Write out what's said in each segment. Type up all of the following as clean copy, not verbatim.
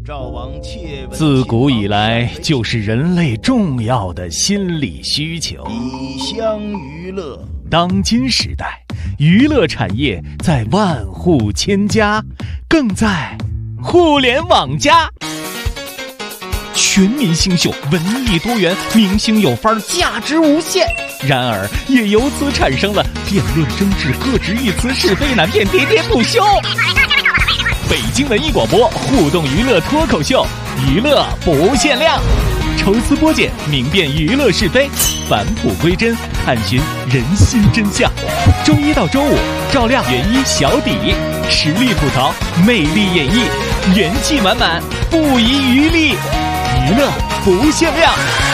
自古以来就是人类重要的心理需求。 以乡娱乐。 当今时代，娱乐产业在万户千家，更在互联网加。全民新秀，文艺多元，明星有范儿，价值无限。然而，也由此产生了辩论争执、各执一词、是非难辨、喋喋不休。北京文艺广播互动娱乐脱口秀，娱乐不限量，抽丝剥茧，明辨娱乐是非，返璞归真，探寻人心真相。周一到周五，照亮原一小底，实力吐槽，魅力演绎，元气满满，不遗余力，娱乐不限量。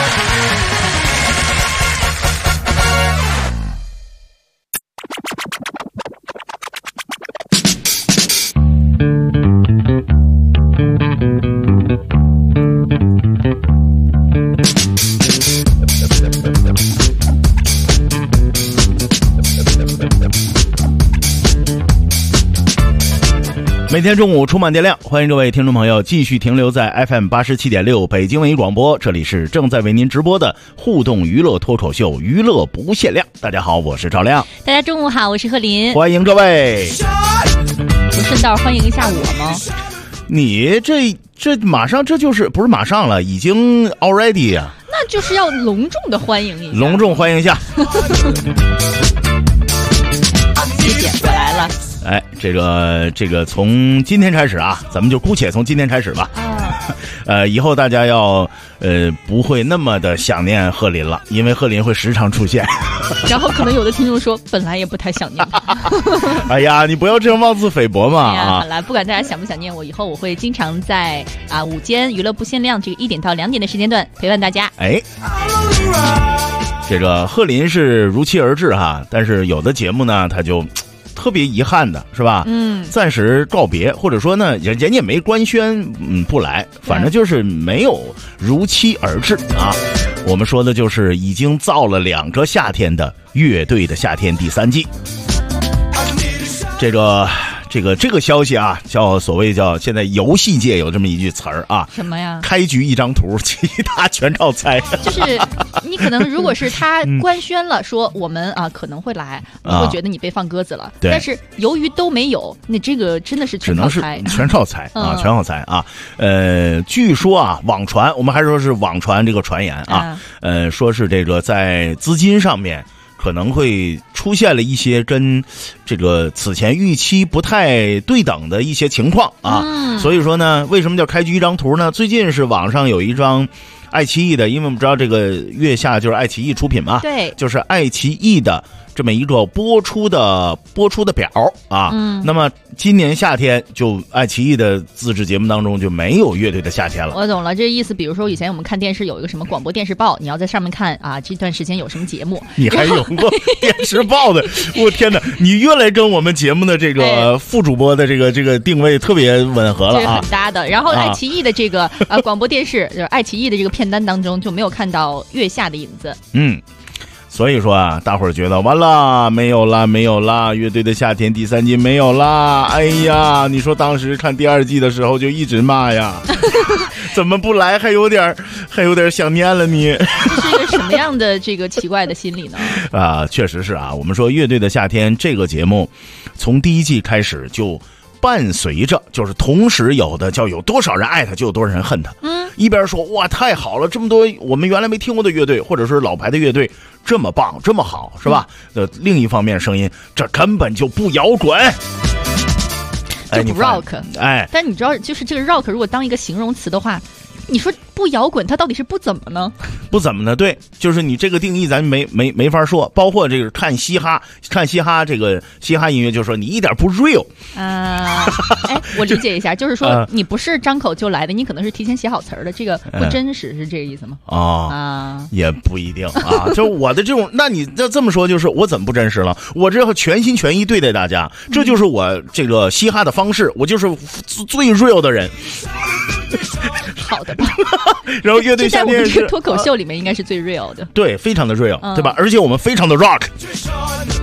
每天中午充满电量，欢迎各位听众朋友继续停留在 FM87.6 北京文艺广播，这里是正在为您直播的互动娱乐脱口秀，娱乐不限量。大家好，我是赵亮。 大家中午好，我是贺林。 欢迎各位。 我顺道欢迎一下我吗？ 你这马上，这就是不是马上了，已经 already 呀、啊。 那就是要隆重的欢迎一下， 隆重欢迎一下。 谢谢，我来了。 哎，这个从今天开始啊，咱们就姑且从今天开始吧。以后大家要不会那么的想念贺林了，因为贺林会时常出现。 然后可能有的听众说，本来也不太想念。 哎呀，你不要这样妄自菲薄嘛！ 哎呀，好了，不管大家想不想念我，以后我会经常在午间娱乐不限量这个1点到2点的时间段陪伴大家。 哎。这个贺林是如期而至哈，但是有的节目呢，他就特别遗憾的是吧？暂时告别，或者说呢，人家也没官宣，不来，反正就是没有如期而至啊。我们说的就是已经造了2个夏天的乐队的夏天第3季。这个消息啊，叫所谓叫现在游戏界有这么一句词儿啊， 什么呀？ 开局一张图，其他全照猜。 就是你可能如果是他官宣了说我们可能会来，你会觉得你被放鸽子了。 对。 但是由于都没有，那这个真的是全靠猜， 全靠猜啊，全靠猜啊。据说啊，网传，我们还是说是网传这个传言啊，说是这个在资金上面可能会出现了一些跟这个此前预期不太对等的一些情况啊，所以说呢，为什么叫开局一张图呢？最近是网上有一张爱奇艺的，因为我们知道这个月下就是爱奇艺出品嘛， 对， 就是爱奇艺的这么一个播出的表啊，那么今年夏天就爱奇艺的自制节目当中就没有乐队的夏天了。 我懂了，这意思，比如说以前我们看电视有一个什么广播电视报，你要在上面看啊，这段时间有什么节目。 你还有过电视报的？我天哪，你越来跟我们节目的这个副主播的这个定位特别吻合了啊， 很搭的。然后爱奇艺的这个广播电视，就是爱奇艺的这个片单当中就没有看到月下的影子。 所以说啊，大伙儿觉得完了，没有啦，乐队的夏天第3季没有啦。哎呀，你说当时看第2季的时候就一直骂呀，怎么不来？还有点想念了你。 这是一个什么样的这个奇怪的心理呢？ 确实是啊。我们说乐队的夏天这个节目，从第1季开始就伴随着，就是同时有的叫有多少人爱他，就有多少人恨他。一边说哇太好了，这么多我们原来没听过的乐队，或者是老牌的乐队这么棒这么好，是吧？另一方面声音，这根本就不摇滚， 就不 rock。但你知道，就是这个 rock 如果当一个形容词的话，你说不摇滚，它到底是不怎么呢？ 不怎么呢？对，就是你这个定义咱没法说。包括这个看嘻哈这个嘻哈音乐，就是说你一点不 real。 我理解一下，就是说你不是张口就来的，你可能是提前写好词儿的，这个不真实，是这个意思吗？ 也不一定啊。就我的这种，那你要这么说，就是我怎么不真实了？我这全心全意对待大家，这就是我这个嘻哈的方式，我就是最 real 的人。 好的吧。 然后乐队夏天在我们这个脱口秀里面应该是最 real 的， 对，非常的 real，对吧？而且我们非常的 rock。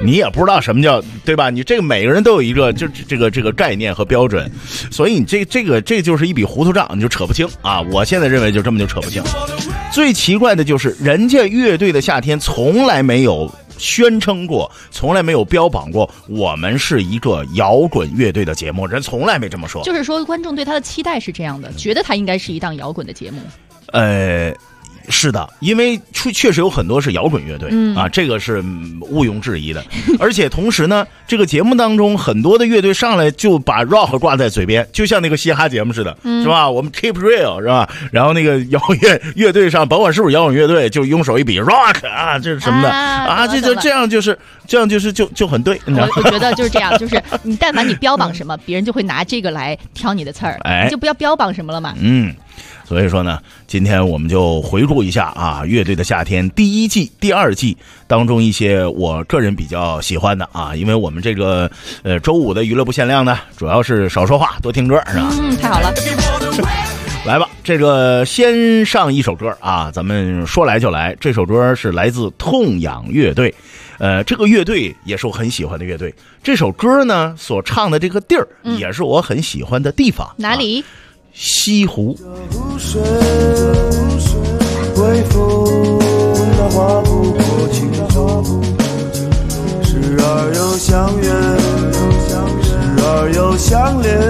你也不知道什么叫，对吧？你这个每个人都有一个这个概念和标准，所以你这就是一笔糊涂账，你就扯不清啊！我现在认为就这么就扯不清。最奇怪的就是人家乐队的夏天从来没有宣称过，从来没有标榜过我们是一个摇滚乐队的节目，人从来没这么说。 就是说观众对他的期待是这样的，觉得他应该是一档摇滚的节目。 是的，因为确实有很多是摇滚乐队啊，这个是毋庸置疑的。而且同时呢，这个节目当中很多的乐队上来就把 rock 挂在嘴边，就像那个嘻哈节目似的，是吧？我们 keep real 是吧？然后那个摇滚乐队上，甭管是不是摇滚乐队，就用手一比 rock 啊，这是什么的啊？这样就很对。 我觉得就是这样，就是你但凡你标榜什么，别人就会拿这个来挑你的刺儿，你就不要标榜什么了嘛。 所以说呢，今天我们就回顾一下啊，乐队的夏天第一季、第二季当中一些我个人比较喜欢的啊，因为我们这个周五的娱乐不限量呢，主要是少说话，多听歌，是吧？ 太好了。 来吧，这个先上一首歌啊，咱们说来就来，这首歌是来自痛仰乐队。这个乐队也是我很喜欢的乐队。这首歌呢所唱的这个地儿也是我很喜欢的地方。 哪里？ 西湖。 微风的划不过青州，时而又相约，时而又相恋，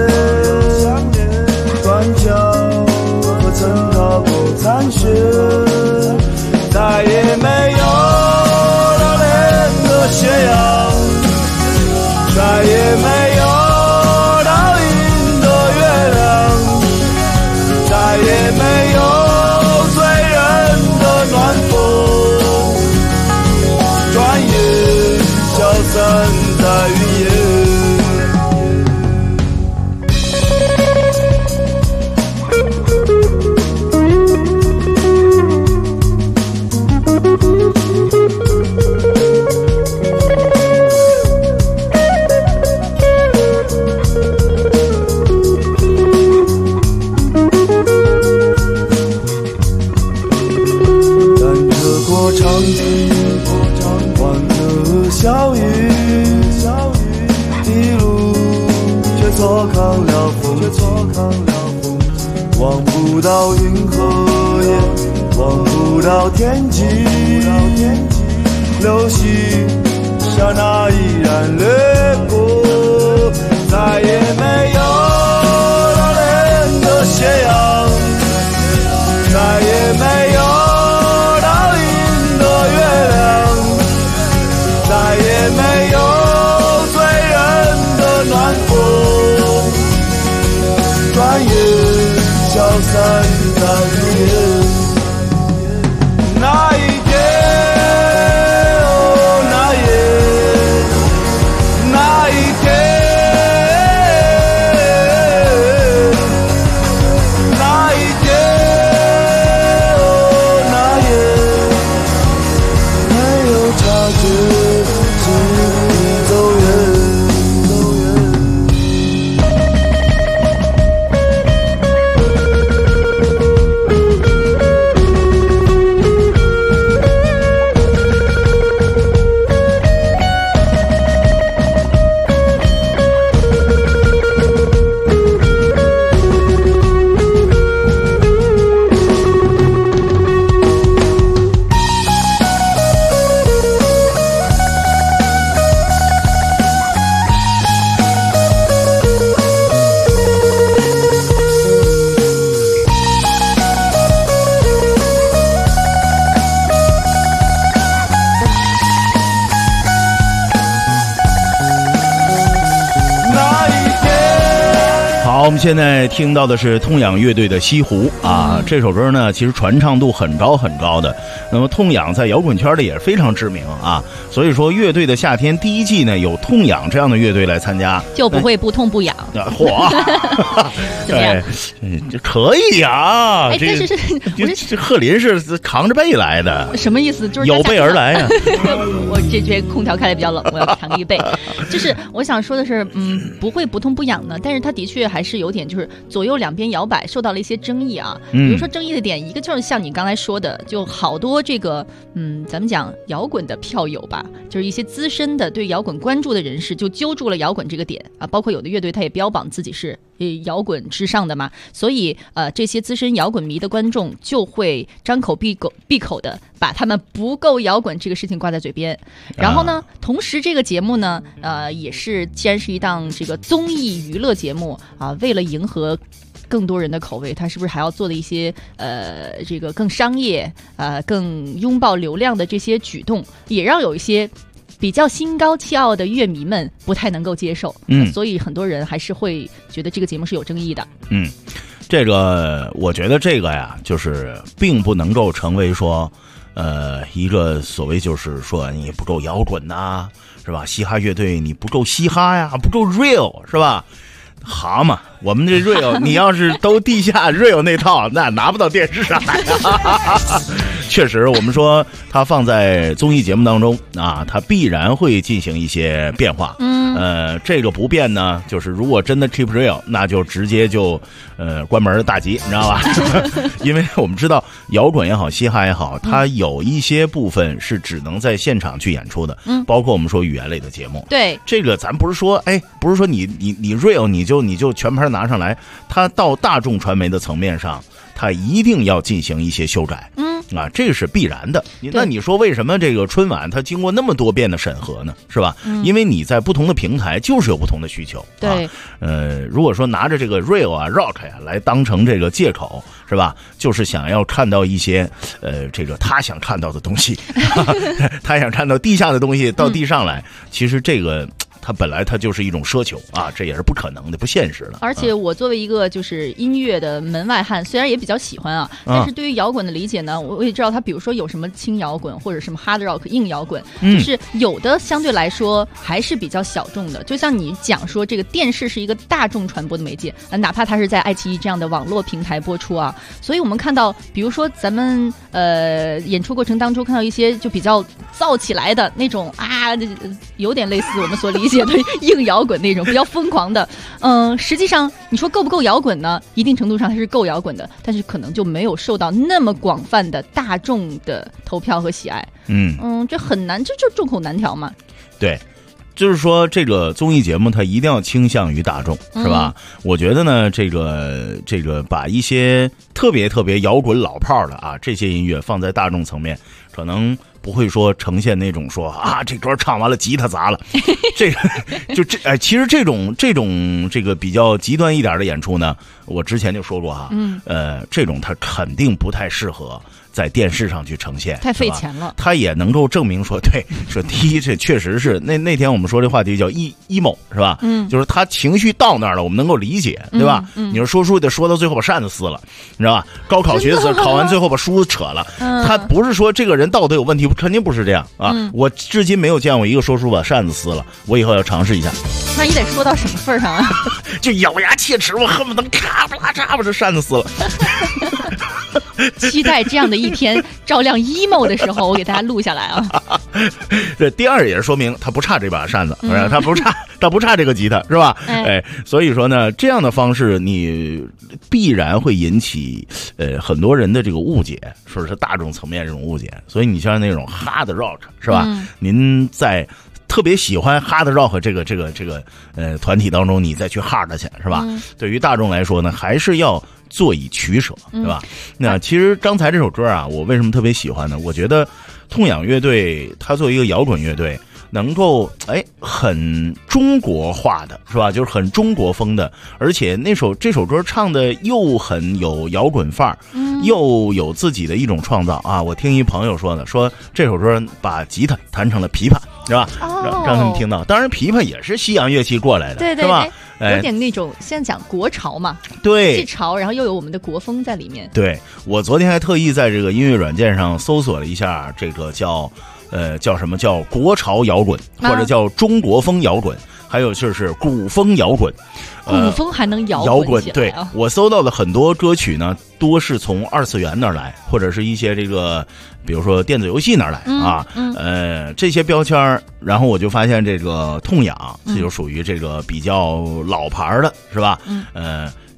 断桥和曾踏过残雪，再也没有老练的斜阳，再也没有倒映的月亮，再也没有醉人的暖风，转眼消散在云烟。小雨，一路却错抗了风景，望不到云和烟，望不到天际，流星刹那依然掠过，再也没有老练的斜阳，再也没有倒映的月亮，再也没有醉人的暖风，转眼消散在云烟。那一天，哦，那夜，那一天，那一天，哦，那夜，没有察觉。走远。 好，我们现在听到的是痛仰乐队的《西湖》啊，这首歌呢其实传唱度很高很高的。那么痛仰在摇滚圈里也非常知名啊，所以说乐队的夏天第一季呢有痛仰这样的乐队来参加， 就不会不痛不痒。 嚯， 怎么样？ 这可以呀！ 哎，但是这贺林是扛着背来的， 什么意思？就是有备而来呀。 我这边空调开的比较冷，我要扛一背。就是我想说的是，不会不痛不痒呢，但是它的确还是有点就是左右两边摇摆受到了一些争议啊。比如说争议的点，一个就是像你刚才说的，就好多这个咱们讲摇滚的票友吧，就是一些资深的对摇滚关注的人士就揪住了摇滚这个点啊，包括有的乐队他也标榜自己是摇滚之上的嘛，所以这些资深摇滚迷的观众就会张口闭口的把他们不够摇滚这个事情挂在嘴边。然后呢，同时这个节目呢也是既然是一档这个综艺娱乐节目啊，为了迎合更多人的口味，他是不是还要做的一些这个更商业更拥抱流量的这些举动，也让有一些比较心高气傲的乐迷们不太能够接受。所以很多人还是会觉得这个节目是有争议的。 这个我觉得这个呀，就是并不能够成为说一个所谓就是说你不够摇滚呐，是吧？嘻哈乐队你不够嘻哈呀，不够 real 是吧？蛤蟆，我们这 real 你要是都地下 real 那套，那拿不到电视上来。确实，我们说它放在综艺节目当中啊，它必然会进行一些变化。这个不变呢，就是如果真的 keep real， 那就直接就关门大吉，你知道吧？因为我们知道摇滚也好，嘻哈也好，它有一些部分是只能在现场去演出的，包括我们说语言类的节目。 对，这个咱不是说不是说你 real 你就全盘拿上来，它到大众传媒的层面上，它一定要进行一些修改。这个是必然的。那你说为什么这个春晚它经过那么多遍的审核呢？是吧？因为你在不同的平台就是有不同的需求。 对， 如果说拿着这个 real 啊 rock 呀来当成这个借口，是吧？就是想要看到一些这个他想看到的东西，他想看到地下的东西到地上来，其实这个。它本来它就是一种奢求啊，这也是不可能的，不现实的。 而且我作为一个就是音乐的门外汉，虽然也比较喜欢啊，但是对于摇滚的理解呢，我也知道它比如说有什么轻摇滚或者什么 hard rock 硬摇滚，就是有的相对来说还是比较小众的。就像你讲说这个电视是一个大众传播的媒介，哪怕它是在爱奇艺这样的网络平台播出啊，所以我们看到比如说咱们演出过程当中看到一些就比较燥起来的那种有点类似我们所理解的硬摇滚那种比较疯狂的，实际上你说够不够摇滚呢？一定程度上它是够摇滚的，但是可能就没有受到那么广泛的大众的投票和喜爱。这很难，这就众口难调嘛。 对。就是说，这个综艺节目它一定要倾向于大众，是吧？我觉得呢，这个把一些特别摇滚老炮的啊这些音乐放在大众层面，可能不会说呈现那种说这歌唱完了吉他砸了，这个就其实这种这个比较极端一点的演出呢，我之前就说过这种它肯定不太适合在电视上去呈现， 太费钱了。 他也能够证明说，对，说第一，这确实是那天我们说这话题叫 emo 是吧？就是他情绪到那儿了，我们能够理解，对吧？你说说书得说到最后把扇子撕了，你知道吧？高考学子考完最后把书扯了，他不是说这个人道德有问题，肯定不是这样啊！我至今没有见过一个说书把扇子撕了，我以后要尝试一下。 那你得说到什么份上啊？ 就咬牙切齿，我恨不得咔不拉嚓把这扇子撕了。 期待这样的一天照亮 emo 的时候，我给大家录下来啊。 这第二也是说明他不差这把扇子，他不差这个吉他，是吧？所以说呢，这样的方式你必然会引起很多人的这个误解，说是大众层面这种误解。所以你像那种 hard rock 是吧？您在特别喜欢 hard rock 这个团体当中，你再去 hard 去是吧？对于大众来说呢，还是要做以取舍，对吧？那其实刚才这首歌啊，我为什么特别喜欢呢？我觉得痛仰乐队它作为一个摇滚乐队，能够很中国化的是吧？就是很中国风的，而且这首歌唱的又很有摇滚范儿，又有自己的一种创造啊！我听一朋友说的，说这首歌把吉他弹成了琵琶，是吧？让他们听到。当然，琵琶也是西洋乐器过来的， 对是吧？ 有点那种现在讲国潮嘛， 对， 既潮，然后又有我们的国风在里面。 对，我昨天还特意在这个音乐软件上搜索了一下，这个叫什么叫国潮摇滚，或者叫中国风摇滚，还有就是古风摇滚。 古风还能摇滚起来？ 对，我搜到的很多歌曲呢，多是从二次元那儿来，或者是一些这个，比如说电子游戏那儿来啊。这些标签，然后我就发现这个痛仰，这就属于这个比较老牌的，是吧？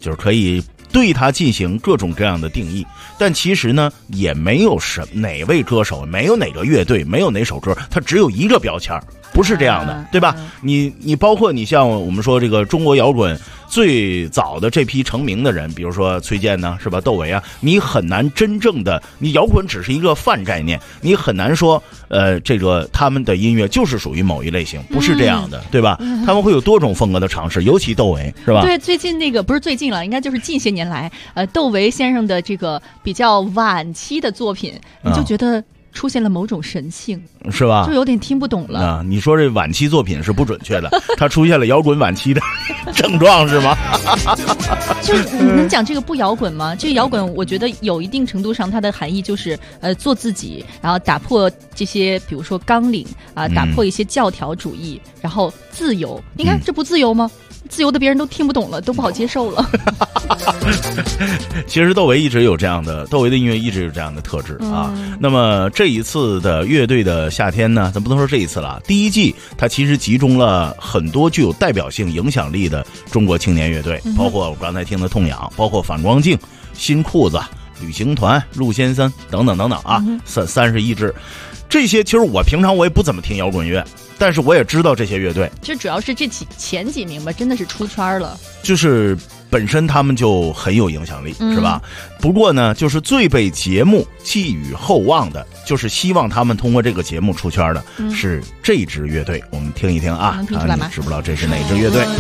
就是可以对它进行各种各样的定义，但其实呢，也没有哪位歌手，没有哪个乐队，没有哪首歌，它只有一个标签，不是这样的，对吧？你包括你像我们说这个中国摇滚最早的这批成名的人，比如说崔健呢，是吧？窦唯啊，你很难真正的，你摇滚只是一个泛概念，你很难说，这个他们的音乐就是属于某一类型，不是这样的，对吧？他们会有多种风格的尝试，尤其窦唯，是吧？ 对，最近那个不是最近了，应该就是近些年来，窦唯先生的这个比较晚期的作品，你就觉得出现了某种神性， 是吧？ 就有点听不懂了啊！你说这晚期作品是不准确的，它出现了摇滚晚期的症状，是吗？ 就你能讲这个不摇滚吗？这个摇滚，我觉得有一定程度上它的含义就是做自己，然后打破这些，比如说纲领啊，打破一些教条主义，然后自由。你看这不自由吗？自由的别人都听不懂了，都不好接受了。 其实窦唯一直有这样的，窦唯的音乐一直有这样的特质啊。那么这一次的乐队的夏天呢，咱不能说这一次了，第一季它其实集中了很多具有代表性影响力的中国青年乐队，包括我刚才听的痛仰，包括反光镜、新裤子、旅行团、陆先生等等等等啊，31支。这些其实我平常我也不怎么听摇滚乐，但是我也知道这些乐队。 其实主要是这前几名吧，真的是出圈了。 就是本身他们就很有影响力，是吧？不过呢，就是最被节目寄予厚望的，就是希望他们通过这个节目出圈的，是这支乐队。我们听一听啊， 能听出来吗？ 你知不知道这是哪支乐队？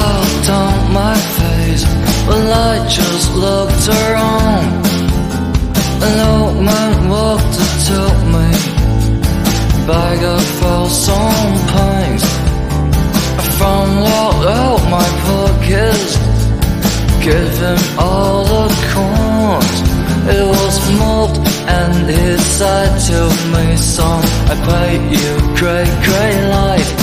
Bag of some pains I found out my pockets Give him all the coins It was mobbed and he said to me Son, I paid you great, great life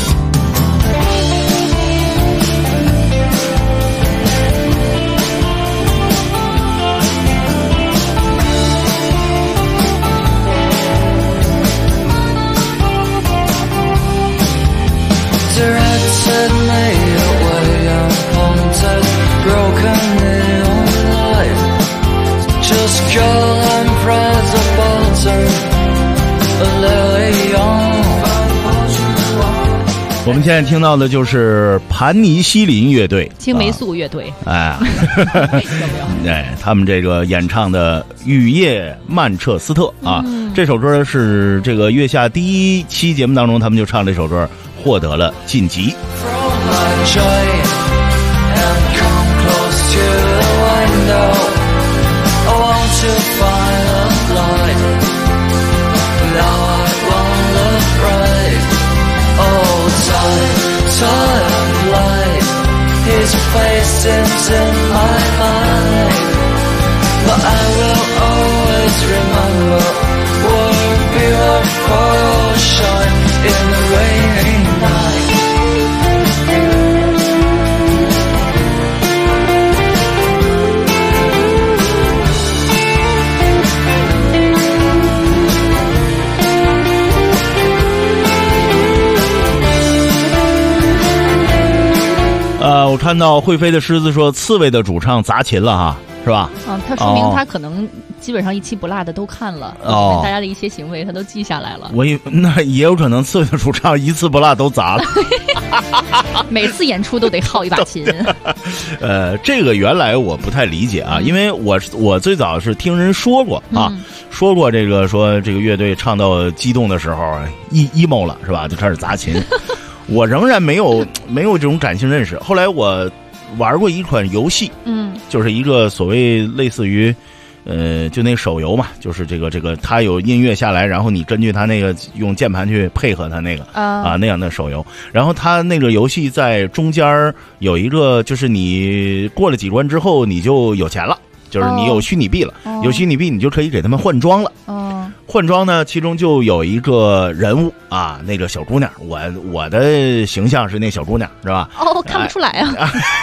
Directed me away and pointed broken neon light Just girl and prize a bottom A lily young 我们现在听到的就是盘尼西林乐队， 青霉素乐队， 哎， 有没有？ 哎，他们这个演唱的《雨夜曼彻斯特》啊，这首歌是这个月下第一期节目当中，他们就唱这首歌，获得了晋级。 His face is in my mind But I will always remember What a beautiful shine in the rainy night 我看到会飞的狮子说刺猬的主唱砸琴了哈，是吧？ 他说明他可能基本上一期不落的都看了，大家的一些行为他都记下来了。 那也有可能刺猬的主唱一次不落都砸了， 每次演出都得耗一把琴。 这个原来我不太理解啊，因为我最早是听人说过啊，说过这个说这个乐队唱到激动的时候emo 了是吧，就开始砸琴。我仍然没有这种感性认识。后来我玩过一款游戏，就是一个所谓类似于，就那个手游嘛，就是这个它有音乐下来，然后你根据它那个用键盘去配合它那个那样的手游。然后它那个游戏在中间有一个，就是你过了几关之后你就有钱了，就是你有虚拟币了，有虚拟币你就可以给他们换装了。换装呢，其中就有一个人物啊，那个小姑娘，我的形象是那小姑娘，是吧？ 看不出来啊。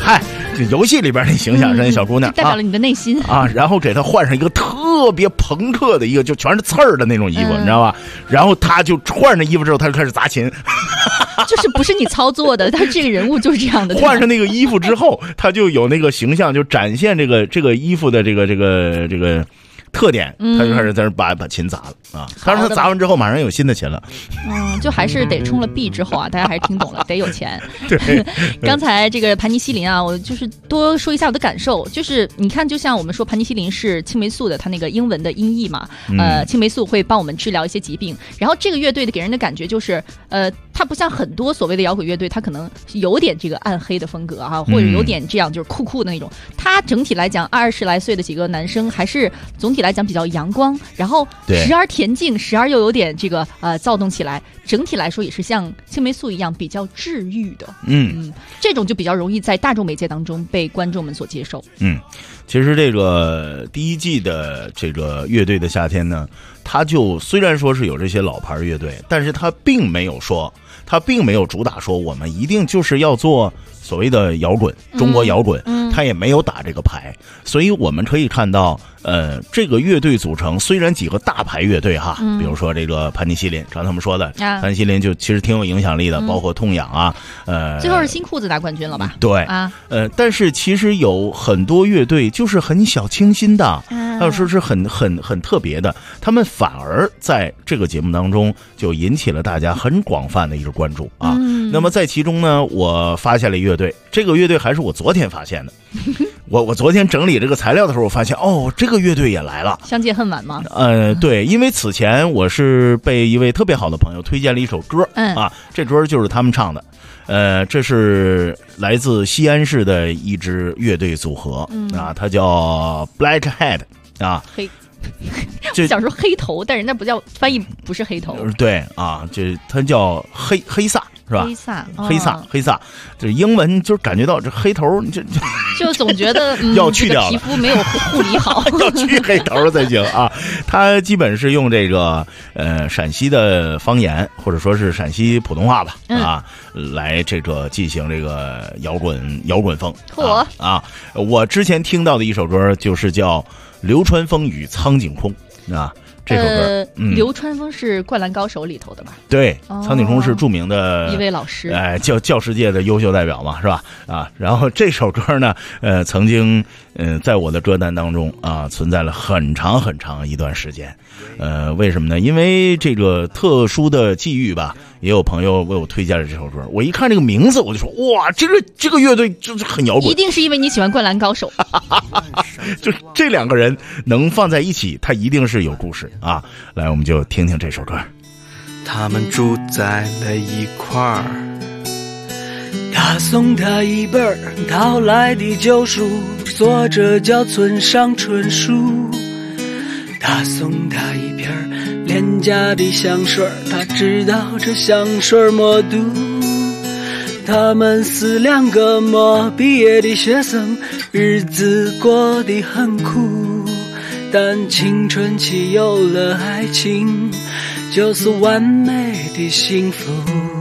嗨，这游戏里边那形象是那小姑娘， 代表了你的内心啊。然后给她换上一个特别朋克的一个，就全是刺儿的那种衣服，你知道吧？然后她就换上那衣服之后，她就开始砸琴。 就是不是你操作的，但是这个人物就是这样的。 换上那个衣服之后，他就有那个形象，就展现这个衣服的这个特点，他就开始在那把琴砸了啊！当然他砸完之后马上有新的琴了。 就还是得充了币之后啊，大家还是听懂了，得有钱。 对， 刚才这个盘尼西林啊，我就是多说一下我的感受，就是你看，就像我们说盘尼西林是青霉素的，它那个英文的音译嘛，青霉素会帮我们治疗一些疾病。然后这个乐队的给人的感觉就是，它不像很多所谓的摇滚乐队，它可能有点这个暗黑的风格啊，或者有点这样就是酷酷的那种。它整体来讲，20来岁的几个男生还是总体来讲比较阳光，然后时而恬静，时而又有点这个躁动起来。整体来说也是像青霉素一样比较治愈的，这种就比较容易在大众媒介当中被观众们所接受。 其实这个第一季的这个乐队的夏天呢，它就虽然说是有这些老牌乐队，但是它并没有主打说我们一定就是要做所谓的摇滚，中国摇滚，他也没有打这个牌，所以我们可以看到，这个乐队组成虽然几个大牌乐队哈，比如说这个盘尼西林，刚才他们说的，盘尼西林就其实挺有影响力的，包括痛痒啊， 最后是新裤子拿冠军了吧？ 对啊，但是其实有很多乐队就是很小清新的，还有说是很特别的，他们反而在这个节目当中就引起了大家很广泛的一个关注啊。那么在其中呢，我发现了乐队，这个乐队还是我昨天发现的。我昨天整理这个材料的时候，我发现这个乐队也来了。 相见恨晚吗？ 对，因为此前我是被一位特别好的朋友推荐了一首歌，这歌就是他们唱的。这是来自西安市的一支乐队组合，它叫 Blackhead 啊。 我想说黑头，但人家不叫翻译，不是黑头。 对啊，这它叫黑撒是吧？黑撒，这英文就是感觉到这黑头， 就总觉得要去掉了， 皮肤没有护理好， 要去黑头才行啊。它基本是用这个陕西的方言或者说是陕西普通话吧来这个进行这个摇滚风。我之前听到的一首歌就是叫《流川枫与苍井空》啊。这首歌， 流川枫是《灌篮高手》里头的吧？ 对，苍井空是著名的一位老师， 教师界的优秀代表嘛，是吧？然后这首歌呢，曾经在我的歌单当中存在了很长很长一段时间。为什么呢？因为这个特殊的际遇吧，也有朋友为我推荐了这首歌。我一看这个名字，我就说哇，这个乐队就是很摇滚， 一定是因为你喜欢《灌篮高手》。 就这两个人能放在一起，他一定是有故事啊！来，我们就听听这首歌。 他们住在了一块儿，他送他一本淘来的旧书，作者叫村上春树。他送他一瓶廉价的香水，他知道这香水没毒。他们是两个没毕业的学生，日子过得很苦，但青春期有了爱情，就是完美的幸福。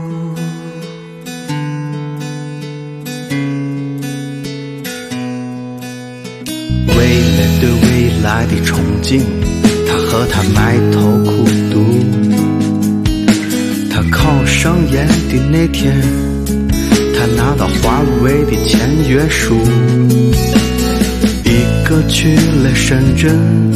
为了对未来的憧憬，他和他埋头苦读。他考上研的那天，他拿到华为的签约书。一个去了深圳，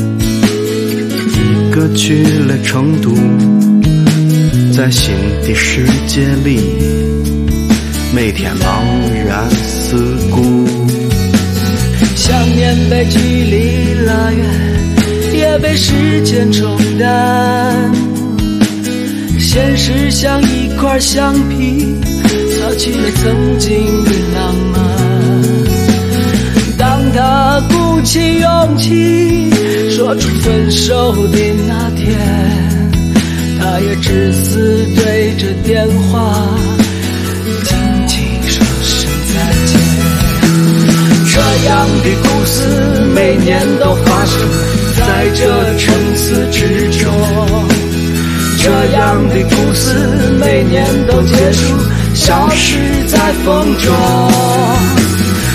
一个去了成都，在新的世界里，每天茫然四顾。想念被距离拉远，也被时间冲淡。现实像一块橡皮，擦去了曾经的浪漫。当他鼓起勇气说出分手的那天，他也只是对着电话轻轻说声再见。这样的故事每年都发生在这城市之中，这样的故事每年都结束，消失在风中。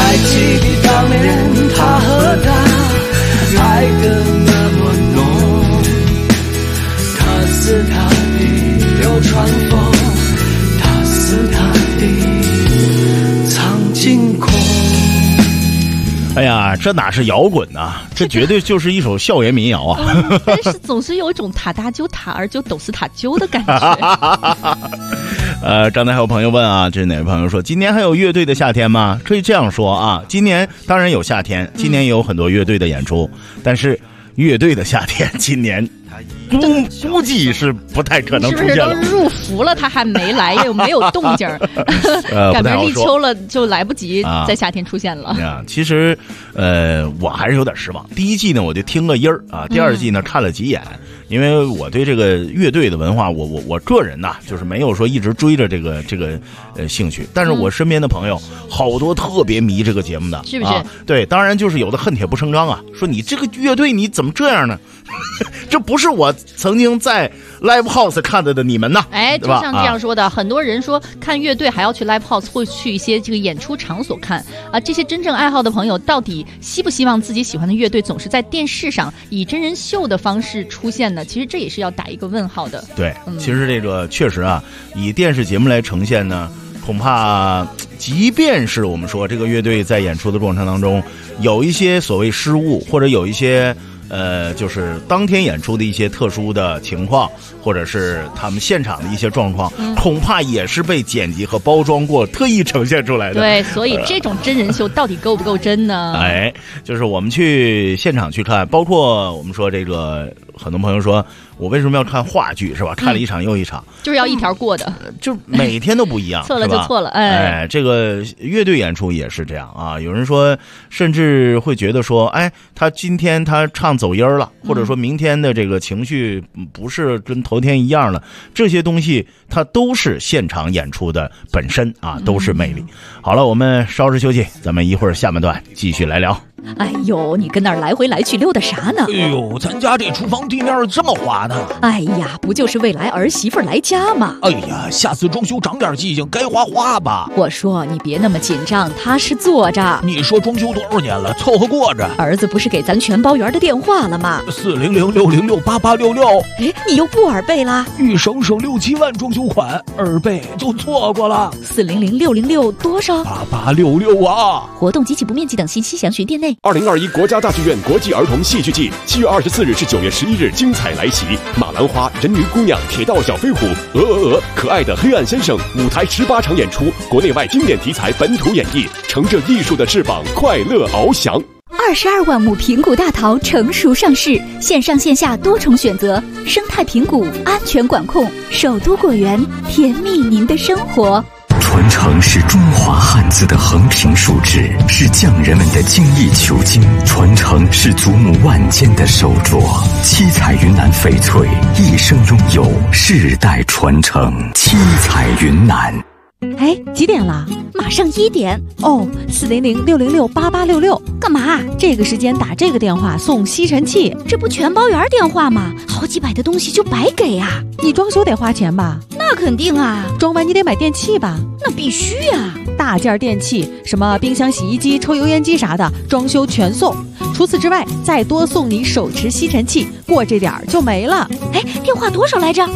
还记得当年他和她爱得那么浓，他似他的流川枫，他似他的苍井空。 哎呀，这哪是摇滚呐、这绝对就是一首校园民谣啊！ 但是总是有一种塔大揪塔二揪斗斯塔揪的感觉。 刚才还有朋友问啊，这是哪位朋友说，今年还有乐队的夏天吗？可以这样说啊，今年当然有夏天，今年也有很多乐队的演出，但是乐队的夏天今年估计是不太可能出现了。 是不是都入伏了，他还没来，又没有动静儿，赶明儿立秋了就来不及在夏天出现了。 其实，我还是有点失望。第一季呢，我就听个音儿啊，第二季呢看了几眼。因为我对这个乐队的文化，我个人呐，就是没有说一直追着这个兴趣，但是我身边的朋友好多特别迷这个节目的， 是不是？ 对，当然就是有的恨铁不成钢啊，说你这个乐队你怎么这样呢？这不是我曾经在 Live House 看的你们呐， 哎，就像这样说的，很多人说看乐队还要去 Live House， 会去一些这个演出场所看啊。这些真正爱好的朋友，到底希不希望自己喜欢的乐队总是在电视上以真人秀的方式出现呢？其实这也是要打一个问号的。 对，其实这个确实啊，以电视节目来呈现呢，恐怕即便是我们说这个乐队在演出的过程当中有一些所谓失误，或者有一些就是当天演出的一些特殊的情况，或者是他们现场的一些状况，恐怕也是被剪辑和包装过，特意呈现出来的。 对，所以这种真人秀到底够不够真呢？ 哎，就是我们去现场去看，包括我们说这个，很多朋友说我为什么要看话剧是吧？看了一场又一场， 就是要一条过的， 就每天都不一样， 错了就错了。哎， 这个乐队演出也是这样啊。有人说，甚至会觉得说，哎，他今天他唱走音了，或者说明天的这个情绪不是跟头天一样了，这些东西它都是现场演出的本身啊，都是魅力。好了，我们稍事休息，咱们一会儿下半段继续来聊。 哎呦，你跟那儿来回来去溜达啥呢？ 哎呦，咱家这厨房地面这么滑呢。 哎呀，不就是未来儿媳妇来家吗？ 哎呀，下次装修长点记性，该花吧。 我说你别那么紧张，踏实坐着。 你说装修多少年了，凑合过着。 儿子不是给咱全包圆的电话了吗 ？400-606-8866。 哎，你又不耳背啦？ 一省6-7万装修款，耳背就错过了。 400-606多少 ？8866啊！ 活动及其不面积等信息详询店内。 2021国家大剧院国际儿童戏剧季7月24日至9月11日精彩来袭，马兰花、人鱼姑娘、铁道小飞虎、可爱的黑暗先生，舞台18场演出，国内外经典题材本土演绎，乘着艺术的翅膀，快乐翱翔。 22万亩平谷大桃成熟上市，线上线下多重选择，生态平谷，安全管控，首都果园，甜蜜您的生活。 传承是中华汉字的横平竖直，是匠人们的精益求精；传承是祖母万间的手镯。七彩云南翡翠一生拥有，世代传承。七彩云南。 哎，几点了？ 马上1点。 哦，400-606-8866。 干嘛？ 这个时间打这个电话送吸尘器， 这不全包圆电话吗？好几百的东西就白给啊！ 你装修得花钱吧？ 那肯定啊。 装完你得买电器吧？ 那必须啊。 大件电器，什么冰箱、洗衣机、抽油烟机啥的，装修全送。除此之外，再多送你手持吸尘器，过这点儿就没了。 哎，电话多少来着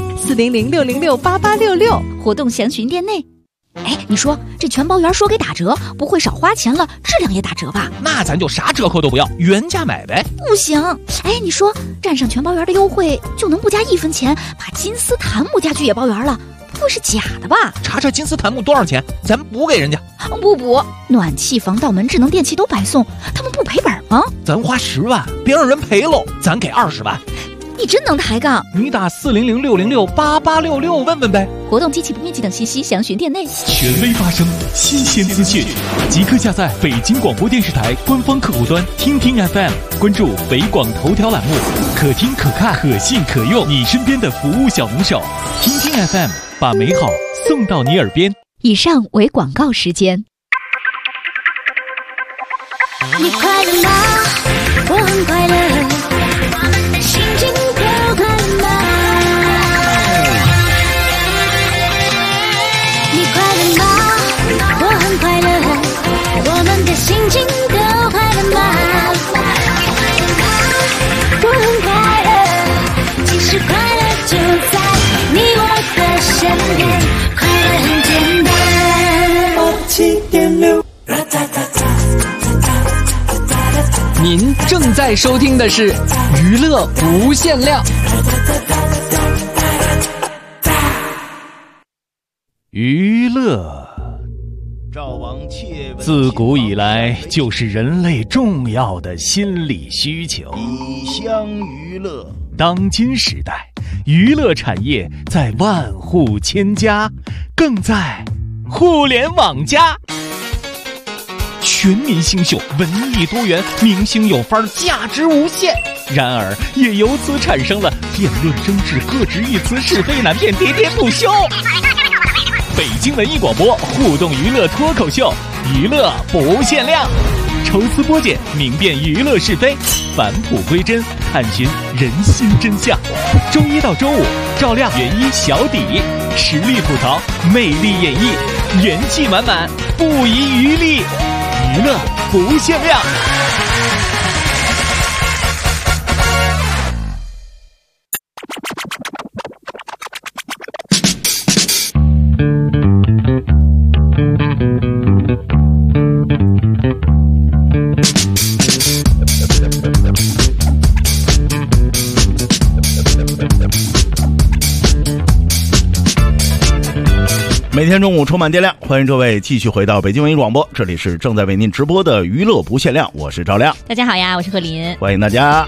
？400-606-8866。 活动详询店内。哎，你说这全包圆说给打折，不会少花钱了，质量也打折吧？ 那咱就啥折扣都不要，原价买呗。 不行，哎，你说占上全包圆的优惠，就能不加1分钱把金丝檀木家具也包圆了？不会是假的吧？ 查查金丝檀木多少钱，咱补给人家。 不补，暖气、防盗门、智能电器都白送，他们不赔本吗？ 咱花10万，别让人赔喽，咱给20万。 你真能抬杠！ 你打400-606-8866问问呗。 活动及其不面积等信息详询店内。 权威发声，新鲜资讯，即刻下载北京广播电视台官方客户端听听 FM， 关注北广头条栏目，可听可看可信可用，你身边的服务小能手。听听 FM， 把美好送到你耳边。 以上为广告时间。 你快乐吗？我很快乐，我们的心情都快乐。你快乐吗？我很快乐，我们的心您正在收听的是娱乐无限量。 娱乐自古以来就是人类重要的心理需求。 一厢娱乐， 当今时代，娱乐产业在万户千家，更在互联网加。全民新秀，文艺多元，明星有范儿，价值无限。然而，也由此产生了辩论争执、各执一词、是非难辨、喋喋不休。北京文艺广播互动娱乐脱口秀，娱乐不限量，抽丝剥茧，明辨娱乐是非，返璞归真，探寻人心真相。周一到周五，照亮原一小底，实力吐槽，魅力演绎，元气满满，不遗余力，娱乐不限量。 每天中午充满电量，欢迎各位继续回到北京文艺广播，这里是正在为您直播的娱乐不限量，我是赵亮。 大家好呀，我是贺林， 欢迎大家。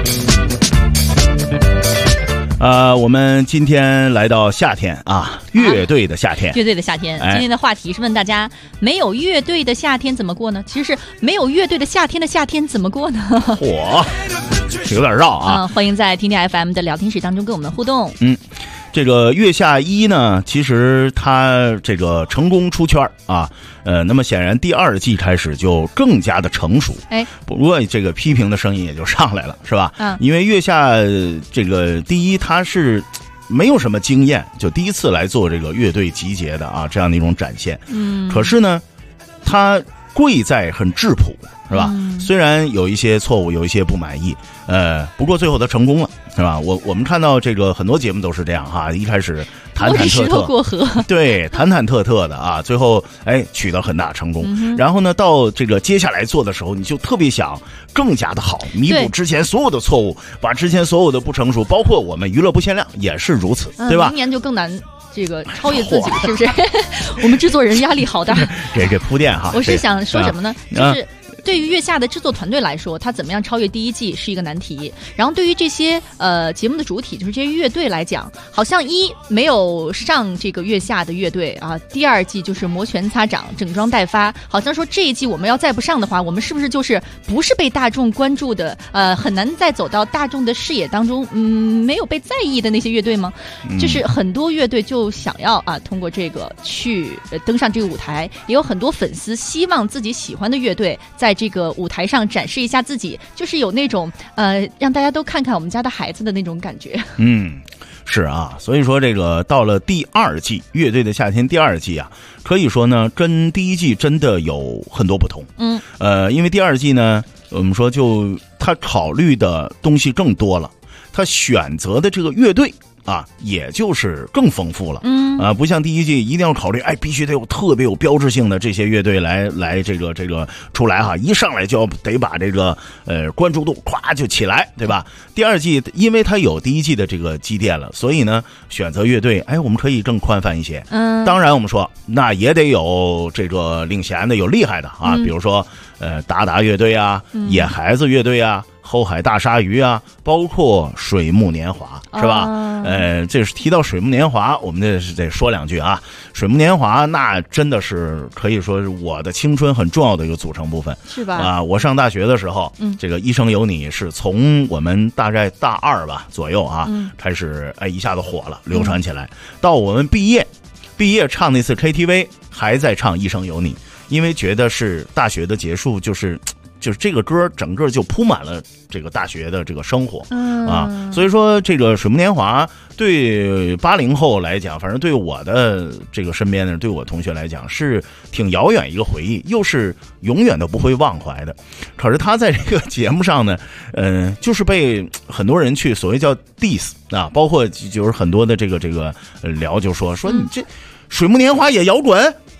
我们今天来到夏天啊，乐队的夏天。 乐队的夏天，今天的话题是问大家，没有乐队的夏天怎么过呢？其实是没有乐队的夏天的夏天怎么过呢？ 嚯，有点绕啊。 欢迎在听听 FM 的聊天室当中跟我们互动。 这个月下一呢，其实它这个成功出圈啊，那么显然第二季开始就更加的成熟，不过这个批评的声音也就上来了，是吧？因为月下这个第一，它是没有什么经验，就第一次来做这个乐队集结的啊，这样的一种展现。可是呢，它贵在很质朴，是吧？虽然有一些错误，有一些不满意，不过最后它成功了，是吧？我们看到这个很多节目都是这样哈，一开始忐忐忑忑过河， 对，忐忐忑忑的啊，最后取得很大成功。然后呢，到这个接下来做的时候，你就特别想更加的好，弥补之前所有的错误，把之前所有的不成熟，包括我们娱乐不限量也是如此，对吧？ 明年就更难。这个超越自己是不是？我们制作人压力好大。 这铺垫哈， 我是想说什么呢？就是对于月下的制作团队来说，他怎么样超越第一季是一个难题。然后对于这些节目的主体，就是这些乐队来讲，好像没有上这个月下的乐队啊，第二季就是摩拳擦掌、整装待发。好像说这一季我们要再不上的话，我们是不是就是不是被大众关注的？很难再走到大众的视野当中，没有被在意的那些乐队吗？就是很多乐队就想要通过这个去登上这个舞台，也有很多粉丝希望自己喜欢的乐队在这个舞台上展示一下自己，就是有那种让大家都看看我们家的孩子的那种感觉。 是啊，所以说这个到了第二季，乐队的夏天第二季啊，可以说呢跟第一季真的有很多不同。因为第二季呢，我们说就他考虑的东西更多了，他选择的这个乐队啊，也就是更丰富了。不像第一季一定要考虑，必须得有特别有标志性的这些乐队来这个出来哈，一上来就要得把这个关注度咵就起来，对吧？第二季因为它有第一季的这个积淀了，所以呢选择乐队我们可以更宽泛一些。当然我们说那也得有这个领衔的，有厉害的啊，比如说达达乐队啊，野孩子乐队啊，后海大鲨鱼啊，包括水木年华，是吧？这是提到水木年华，我们得说两句啊。水木年华那真的是可以说是我的青春很重要的一个组成部分， 是吧？ 我上大学的时候，这个一生有你是从我们大概大二吧左右啊，开始一下子火了，流传起来。到我们毕业唱那次 KTV 还在唱一生有你，因为觉得是大学的结束，就是这个歌整个就铺满了这个大学的这个生活所以说这个水木年华对80后来讲，反正对我的这个身边的对我同学来讲是挺遥远一个回忆，又是永远都不会忘怀的。可是他在这个节目上呢就是被很多人去所谓叫 diss 啊，包括就是很多的这个聊就说你这水木年华也摇滚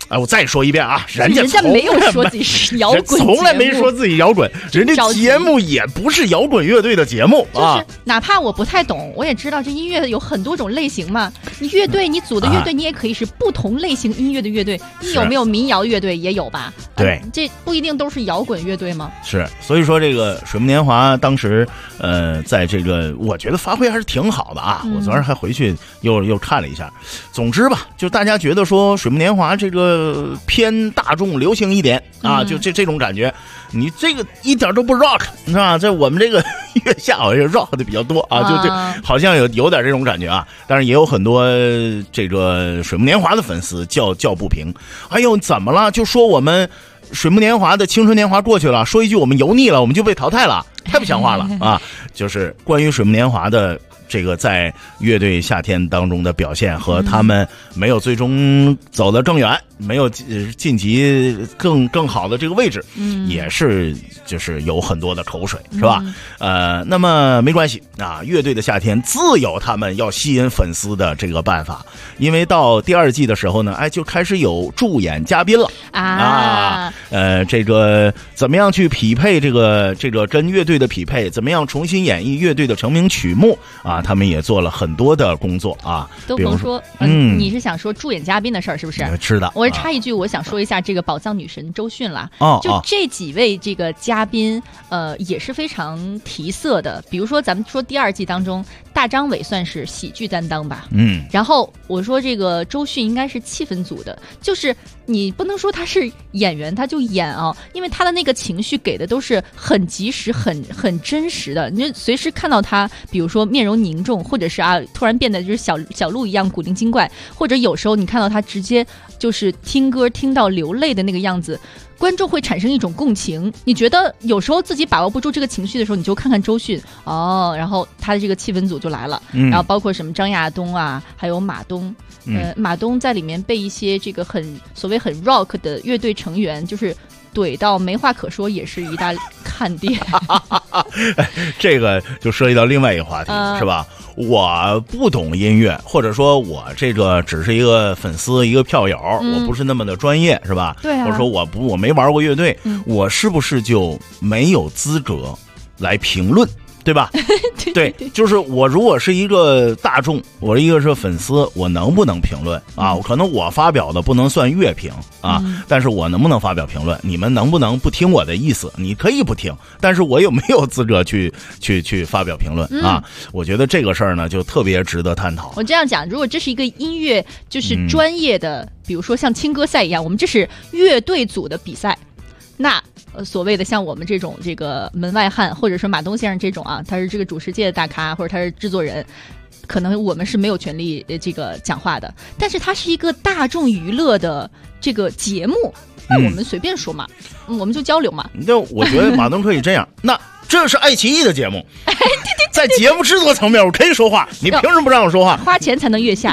我再说一遍啊，人家没有说自己是摇滚， 从来没说自己摇滚，人家节目也不是摇滚乐队的节目啊。 就是哪怕我不太懂，我也知道这音乐有很多种类型嘛。你乐队，你组的乐队，你也可以是不同类型音乐的乐队。你有没有民谣乐队？也有吧。 对， 这不一定都是摇滚乐队吗？ 是，所以说这个水木年华当时，在这个我觉得发挥还是挺好的啊。我昨天还回去又看了一下。总之吧，就大家觉得说水木年华这个偏大众流行一点啊，就这种感觉。你这个一点都不 rock， 你知道吧？在我们这个月下好像 rock 的比较多啊，就这好像有点这种感觉啊。但是也有很多这个水木年华的粉丝叫不平。哎呦，怎么了？就说我们水木年华的青春年华过去了，说一句我们油腻了，我们就被淘汰了，太不像话了啊！就是关于水木年华的这个在乐队夏天当中的表现和他们没有最终走得更远，没有晋级更好的这个位置，也是就是有很多的口水，是吧？那么没关系啊，乐队的夏天自有他们要吸引粉丝的这个办法，因为到第2季的时候呢，就开始有助演嘉宾了啊。这个怎么样去匹配这个跟乐队的匹配，怎么样重新演绎乐队的成名曲目啊？他们也做了很多的工作啊。 都甭说，你是想说助演嘉宾的事儿是不是？ 是的。 我插一句，我想说一下这个宝藏女神周迅啦。就这几位这个嘉宾，也是非常提色的。比如说，咱们说第2季当中，大张伟算是喜剧担当吧。然后我说这个周迅应该是气氛组的，就是你不能说他是演员，他就演啊，因为他的那个情绪给的都是很及时、很真实的。你就随时看到他，比如说面容凝重，或者是突然变得就是小鹿一样古灵精怪，或者有时候你看到他直接就是听歌听到流泪的那个样子，观众会产生一种共情。你觉得有时候自己把握不住这个情绪的时候，你就看看周迅然后他的这个气氛组就来了，然后包括什么张亚东啊，还有马东。马东在里面被一些这个所谓很 rock 的乐队成员就是怼到没话可说，也是一大看点。 这个就涉及到另外一个话题，是吧？我不懂音乐，或者说我这个只是一个粉丝，一个票友，我不是那么的专业，是吧？ 对啊。 或者说我没玩过乐队，我是不是就没有资格来评论？对吧？对，就是我如果是一个大众，我一个是粉丝，我能不能评论啊？可能我发表的不能算乐评啊，但是我能不能发表评论？你们能不能不听我的意思？你可以不听，但是我有没有资格去发表评论啊？我觉得这个事儿呢，就特别值得探讨。 我这样讲，如果这是一个音乐就是专业的，比如说像青歌赛一样，我们这是乐队组的比赛，那所谓的像我们这种这个门外汉，或者说马东先生这种他是这个主持界的大咖，或者他是制作人，可能我们是没有权利这个讲话的。但是它是一个大众娱乐的这个节目，那我们随便说嘛，我们就交流嘛。 那我觉得马东可以这样，那这是爱奇艺的节目，在节目制作层面我可以说话，你凭什么不让我说话？ 花钱才能月下。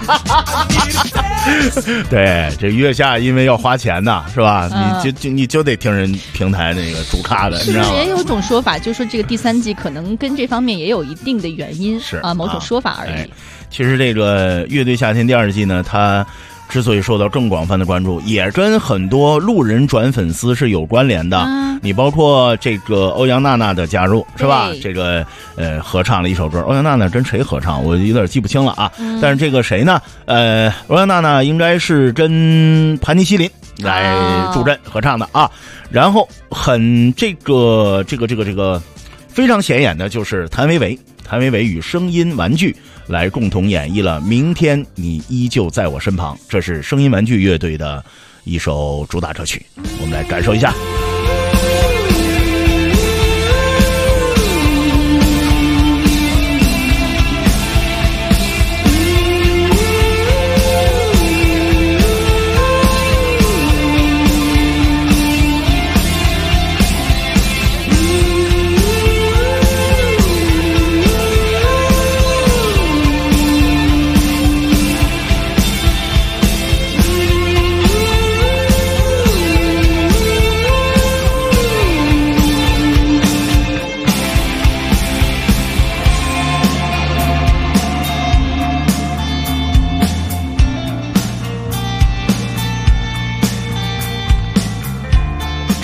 对，这月下因为要花钱呐，是吧？你就得听人平台那个主咖的，你知道吗？ 也有种说法，就是说这个第3季可能跟这方面也有一定的原因， 是某种说法而已。 其实这个乐队夏天第2季呢，它之所以受到更广泛的关注，也跟很多路人转粉丝是有关联的。你包括这个欧阳娜娜的加入，是吧？这个合唱了一首歌，欧阳娜娜跟谁合唱我有点记不清了啊。但是这个谁呢？欧阳娜娜应该是跟盘尼西林来助阵合唱的啊。然后这个非常显眼的就是谭维维与声音玩具来共同演绎了《明天你依旧在我身旁》，这是声音玩具乐队的一首主打歌曲，我们来感受一下。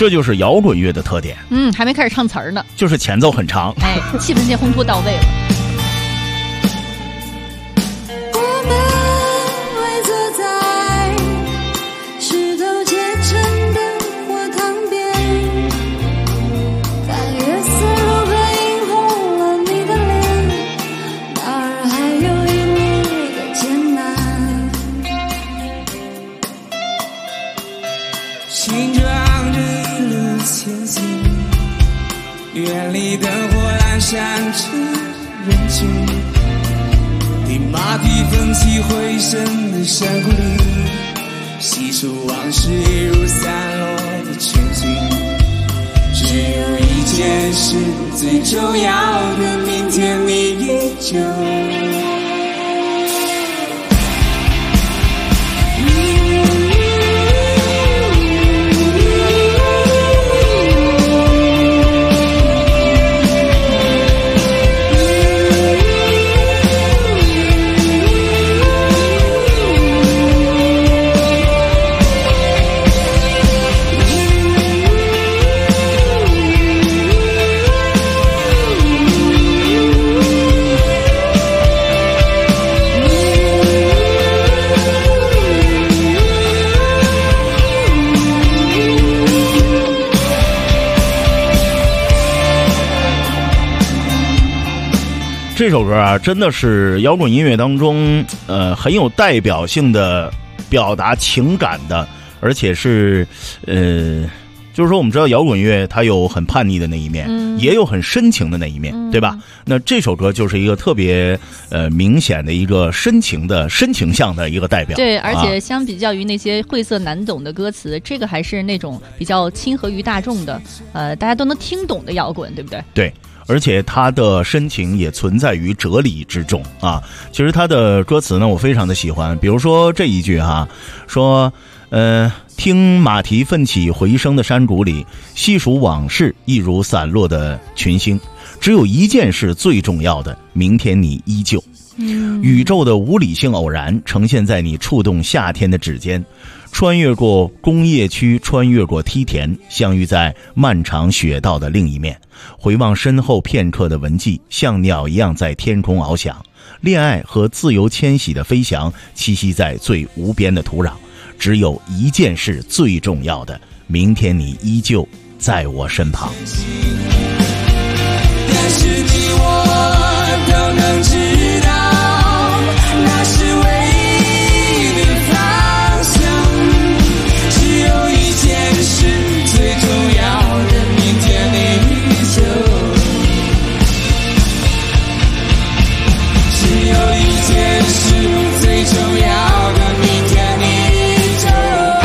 这就是摇滚乐的特点。 还没开始唱词儿呢， 就是前奏很长， 气氛先烘托到位了。 远离灯火阑珊着人群，你马蹄奋起回声的山谷里，细数往事一如散落的群星。只有一件事最重要的，明天你依旧。 这首歌啊，真的是摇滚音乐当中很有代表性的表达情感的，而且是就是说我们知道摇滚乐它有很叛逆的那一面，也有很深情的那一面，对吧？那这首歌就是一个特别明显的一个深情向的一个代表。 对，而且相比较于那些晦涩难懂的歌词，这个还是那种比较亲和于大众的，大家都能听懂的摇滚，对不对？ 对。而且它的深情也存在于哲理之中啊。其实它的歌词呢，我非常的喜欢。比如说这一句哈，说听马蹄奋起回声的山谷里，细数往事一如散落的群星。只有一件事最重要的，明天你依旧。宇宙的无理性偶然呈现在你触动夏天的指尖，穿越过工业区，穿越过梯田，相遇在漫长雪道的另一面。回望身后片刻的纹迹，像鸟一样在天空翱翔。恋爱和自由迁徙的飞翔，栖息在最无边的土壤。只有一件事最重要的，明天你依旧在我身旁。 但是你我都能知道，那是唯一的方向。只有一件事最重要的，明天你依旧。只有一件事最重要的，明天你依旧。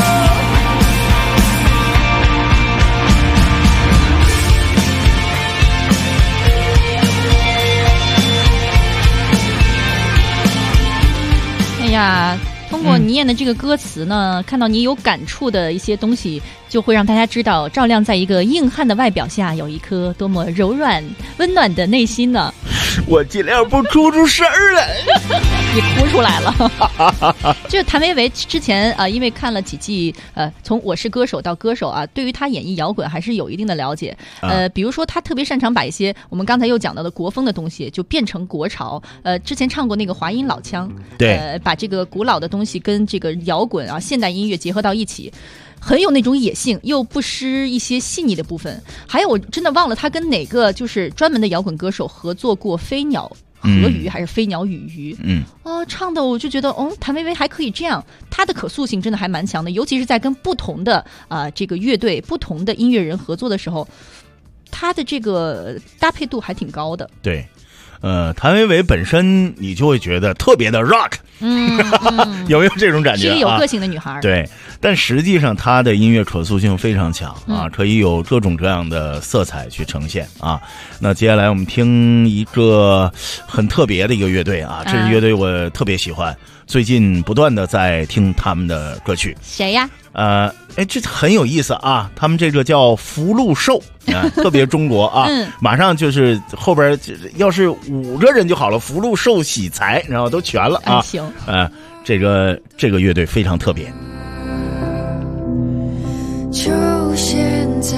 哎呀，通过你念的这个歌词呢，看到你有感触的一些东西，就会让大家知道，赵亮在一个硬汉的外表下，有一颗多么柔软温暖的内心呢。 我尽量不出声来。 你哭出来了。就是谭维维之前因为看了几季从我是歌手到歌手啊，对于他演绎摇滚还是有一定的了解。比如说他特别擅长把一些我们刚才又讲到的国风的东西就变成国潮。之前唱过那个华阴老腔， 对， 把这个古老的东西跟这个摇滚啊现代音乐结合到一起。很有那种野性，又不失一些细腻的部分。还有我真的忘了他跟哪个就是专门的摇滚歌手合作过《飞鸟和鱼》还是《飞鸟与鱼》。唱的我就觉得谭维维还可以这样，他的可塑性真的还蛮强的，尤其是在跟不同的这个乐队、不同的音乐人合作的时候，他的这个搭配度还挺高的。 对。谭维维本身你就会觉得特别的 rock， 有没有这种感觉？ 是一个有个性的女孩。 对，但实际上她的音乐可塑性非常强啊，可以有各种各样的色彩去呈现啊。那接下来我们听一个很特别的一个乐队啊，这支乐队我特别喜欢，最近不断的在听他们的歌曲。 谁呀？ 这很有意思啊！他们这个叫福禄寿啊，特别中国啊。马上就是后边要是5个人就好了，福禄寿喜财，然后都全了啊。 行。 这个乐队非常特别。 就现在，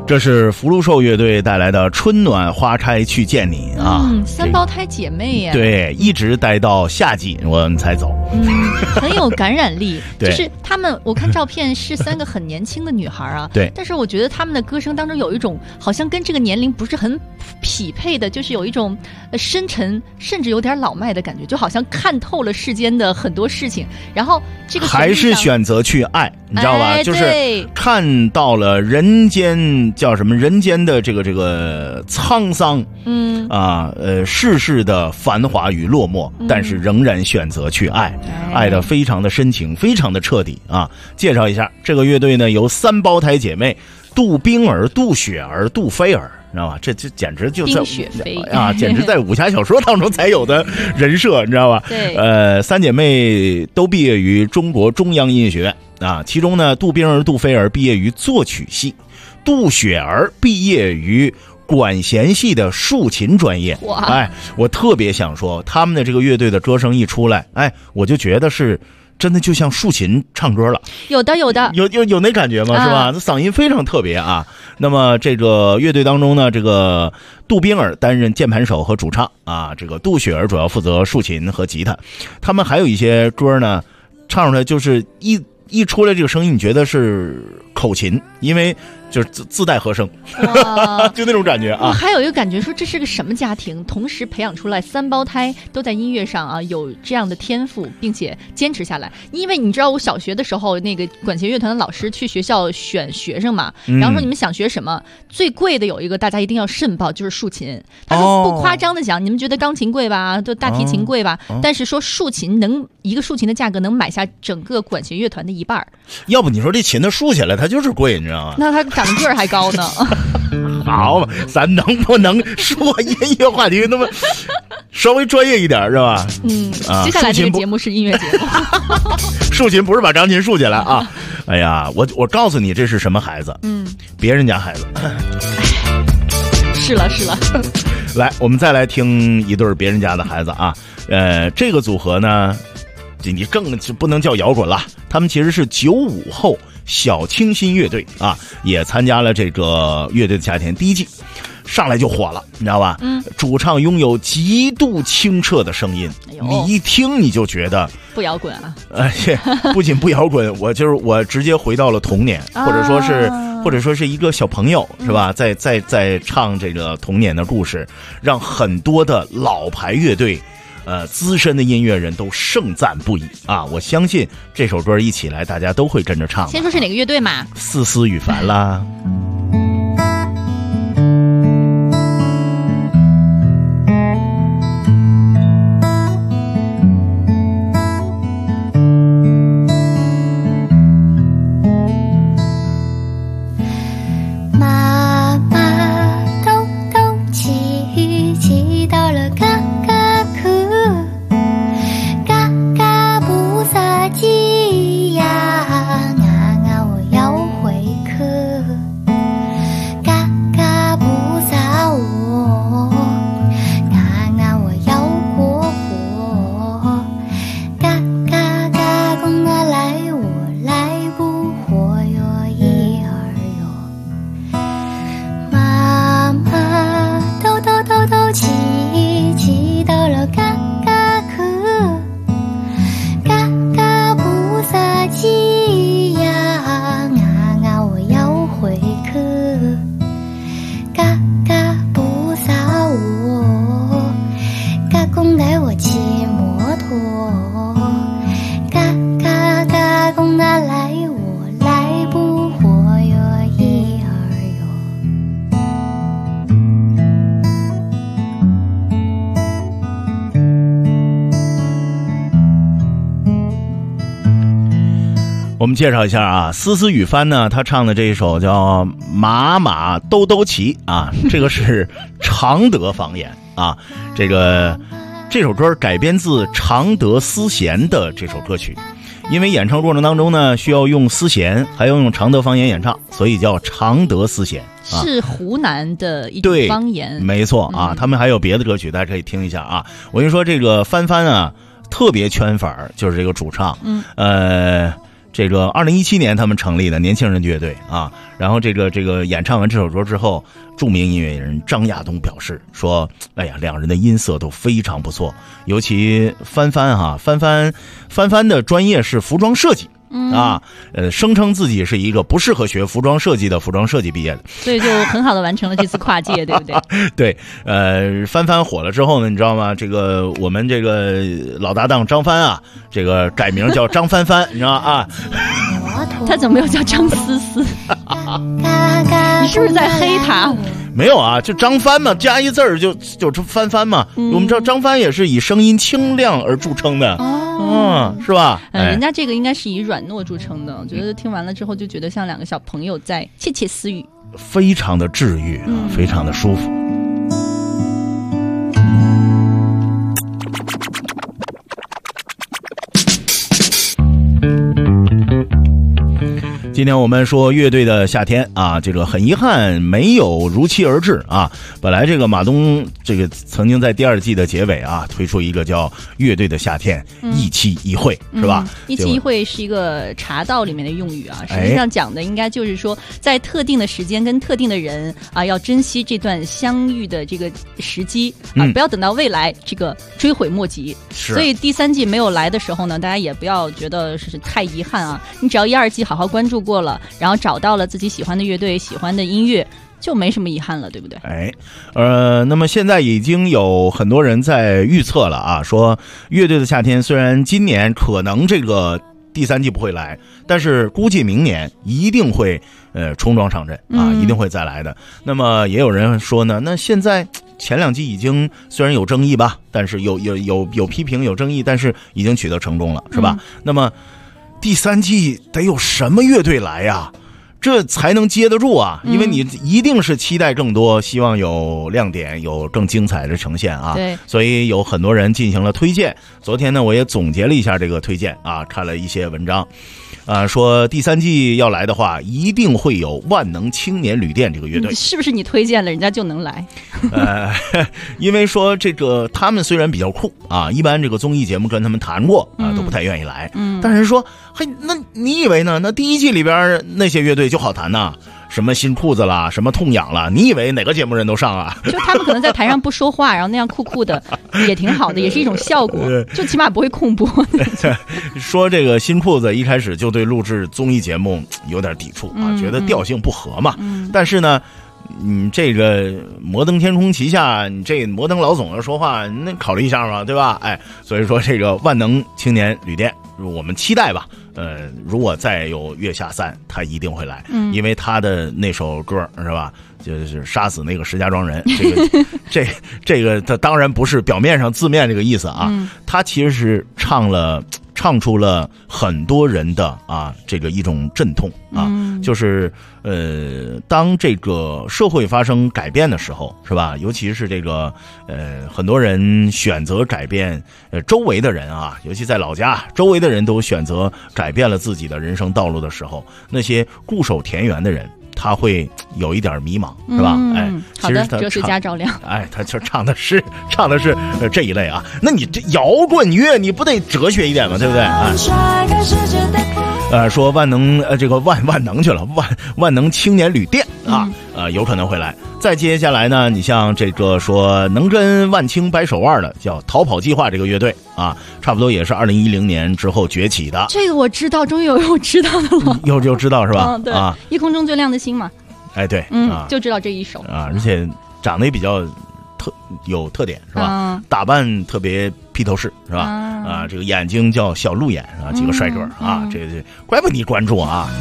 这是福禄寿乐队带来的《春暖花开去见你》啊， 三胞胎姐妹呀， 对，一直待到夏季我们才走， 很有感染力。 对， 就是他们，我看照片是3个很年轻的女孩啊， 对， 但是我觉得他们的歌声当中有一种好像跟这个年龄不是很匹配的，就是有一种深沉甚至有点老迈的感觉，就好像看透了世间的很多事情，然后这个还是选择去爱，你知道吧？就是看到了人间叫什么？人间的这个沧桑，世事的繁华与落寞，但是仍然选择去爱，爱得非常的深情，非常的彻底啊！介绍一下这个乐队呢，由3胞胎姐妹杜冰儿、杜雪儿、杜菲儿。知道吧？这简直就在简直在武侠小说当中才有的人设，你知道吧？ 对。 3姐妹都毕业于中国中央音乐学院啊，其中呢，杜冰儿、杜菲儿毕业于作曲系，杜雪儿毕业于管弦系的竖琴专业。哎，我特别想说，他们的这个乐队的歌声一出来，哎，我就觉得是。真的就像竖琴唱歌了，有那感觉吗？是吧？嗓音非常特别啊。那么这个乐队当中呢，这个杜冰儿担任键盘手和主唱啊，这个杜雪儿主要负责竖琴和吉他。他们还有一些歌呢，唱出来就是一出来这个声音，你觉得是口琴，因为就是自带和声，就那种感觉啊。 我还有一个感觉说，这是个什么家庭？同时培养出来3胞胎都在音乐上啊有这样的天赋，并且坚持下来。因为你知道，我小学的时候，那个管弦乐团的老师去学校选学生嘛，然后说你们想学什么？最贵的有一个大家一定要慎报，就是竖琴。他说不夸张的讲，你们觉得钢琴贵吧，就大提琴贵吧，但是说竖琴一个竖琴的价格能买下整个管弦乐团的1半。 要不你说这琴它竖起来，它就是贵，你知道吗？ 那它长得个儿还高呢。 好，咱能不能说音乐话题那么稍微专业一点是吧？ 接下来这个节目是音乐节目。 竖琴不是把钢琴竖起来啊！哎呀，我告诉你这是什么孩子？别人家孩子。 是了。 来，我们再来听一对别人家的孩子啊。这个组合呢，你更不能叫摇滚了，他们其实是95后小清新乐队啊，也参加了这个乐队的夏天第1季，上来就火了，你知道吧？主唱拥有极度清澈的声音，你一听你就觉得不摇滚啊！ 不仅不摇滚，我直接回到了童年，或者说是一个小朋友，是吧？在唱这个童年的故事，让很多的老牌乐队。资深的音乐人都盛赞不已啊！我相信这首歌一起来，大家都会跟着唱。 先说是哪个乐队嘛？ 丝丝雨凡啦。我们介绍一下啊，丝丝雨帆呢，他唱的这一首叫《马马兜兜骑》啊，这个是常德方言啊，这首歌改编自常德丝弦的这首歌曲，因为演唱过程当中呢，需要用丝弦，还要用常德方言演唱，所以叫常德丝弦。 是湖南的一种方言， 没错啊，他们还有别的歌曲，大家可以听一下啊。我跟你说，这个帆帆啊，特别圈粉儿，就是这个主唱， 这个2017年他们成立的年轻人乐队啊，然后这个演唱完这首歌之后，著名音乐人张亚东表示说：“哎呀，两人的音色都非常不错，尤其帆帆的专业是服装设计。”声称自己是一个不适合学服装设计的服装设计毕业的， 所以就很好的完成了这次跨界，对不对？ 对，帆帆火了之后呢，你知道吗？这个我们这个老搭档张帆啊，这个改名叫张帆帆，你知道啊？ 他怎么没有叫张思思？你是不是在黑他？ 没有啊，就张帆嘛，加一字儿就帆帆嘛。我们知道张帆也是以声音清亮而著称的。是吧？ 人家这个应该是以软糯著称的，我觉得听完了之后就觉得像两个小朋友在窃窃私语， 非常的治愈啊，非常的舒服。今天我们说乐队的夏天啊，这个很遗憾没有如期而至啊。本来这个马东这个曾经在第2季的结尾啊推出一个叫乐队的夏天一期一会，是吧？ 一期一会是一个茶道里面的用语啊，实际上讲的应该就是说在特定的时间跟特定的人啊，要珍惜这段相遇的这个时机啊，不要等到未来这个追悔莫及。所以第3季没有来的时候呢，大家也不要觉得是太遗憾啊，你只要1、2季好好关注过了，然后找到了自己喜欢的乐队、喜欢的音乐，就没什么遗憾了，对不对？ 那么现在已经有很多人在预测了啊，说乐队的夏天虽然今年可能这个第3季不会来，但是估计明年一定会冲撞上阵啊，一定会再来的。那么也有人说呢，那现在前2季已经虽然有争议吧，但是有批评有争议，但是已经取得成功了，是吧？那么第3季得有什么乐队来呀？这才能接得住啊，因为你一定是期待更多，希望有亮点，有更精彩的呈现啊。 对， 所以有很多人进行了推荐。昨天呢，我也总结了一下这个推荐啊，看了一些文章，说第3季要来的话，一定会有万能青年旅店这个乐队。 是不是你推荐了人家就能来？ 因为说这个他们虽然比较酷啊，一般这个综艺节目跟他们谈过啊，都不太愿意来。但是说，嘿，那你以为呢？那第1季里边那些乐队就好谈呐，什么新裤子啦，什么痛痒啦，你以为哪个节目人都上啊？ 就他们可能在台上不说话，然后那样酷酷的，也挺好的，也是一种效果，就起码不会空播。 说这个新裤子一开始就对录制综艺节目有点抵触啊，觉得调性不合嘛。但是呢，这个摩登天空旗下，你这摩登老总要说话，那考虑一下嘛，对吧？所以说这个万能青年旅店，我们期待吧。如果再有月下3，他一定会来，因为他的那首歌是吧，就是杀死那个石家庄人，这个他当然不是表面上字面这个意思啊，他其实是唱出了很多人的这个一种阵痛啊，就是当这个社会发生改变的时候，是吧？尤其是这个很多人选择改变，周围的人啊，尤其在老家，周围的人都选择改变了自己的人生道路的时候，那些固守田园的人，他会有一点迷茫，是吧？ 好的，哲学家照亮。 他就唱的是这一类啊。那你这摇滚乐，你不得哲学一点吗？对不对？说万能这个万能去了，万能青年旅店有可能会来。再接下来呢，你像这个说能跟万青掰手腕的叫逃跑计划这个乐队啊，差不多也是2010年之后崛起的。 这个我知道，终于有我知道的了。 又知道是吧？ 对，夜空中最亮的星嘛。 对， 就知道这一首啊，而且长得也比较有特点是吧？打扮特别披头士是吧？这个眼睛叫小鹿眼啊，几个帅哥啊，这怪不得你关注啊。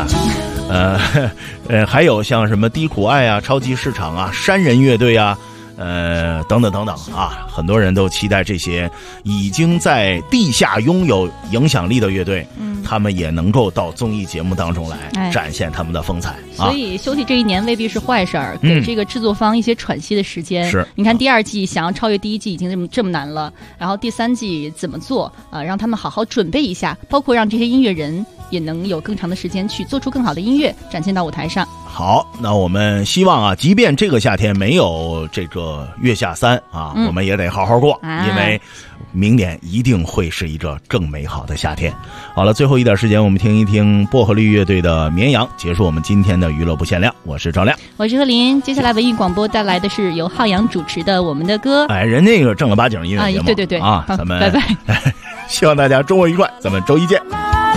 还有像什么低苦爱啊、超级市场啊、山人乐队啊，等等啊，很多人都期待这些已经在地下拥有影响力的乐队，他们也能够到综艺节目当中来展现他们的风采。 所以休息这1年未必是坏事儿，给这个制作方一些喘息的时间。 是， 你看第2季想要超越第1季已经这么难了，然后第3季怎么做让他们好好准备一下，包括让这些音乐人也能有更长的时间去做出更好的音乐，展现到舞台上。 好，那我们希望啊，即便这个夏天没有这个月下3啊，我们也得好好过，因为明年一定会是一个更美好的夏天。好了，最后一点时间，我们听一听薄荷绿乐队的《绵羊》，结束我们今天的娱乐不限量。我是赵亮， 我是何林。接下来文艺广播带来的是由浩洋主持的《我们的歌》。 哎，人那个正儿八经音乐节目， 对对对啊，咱们拜拜。 希望大家周末愉快，咱们周一见。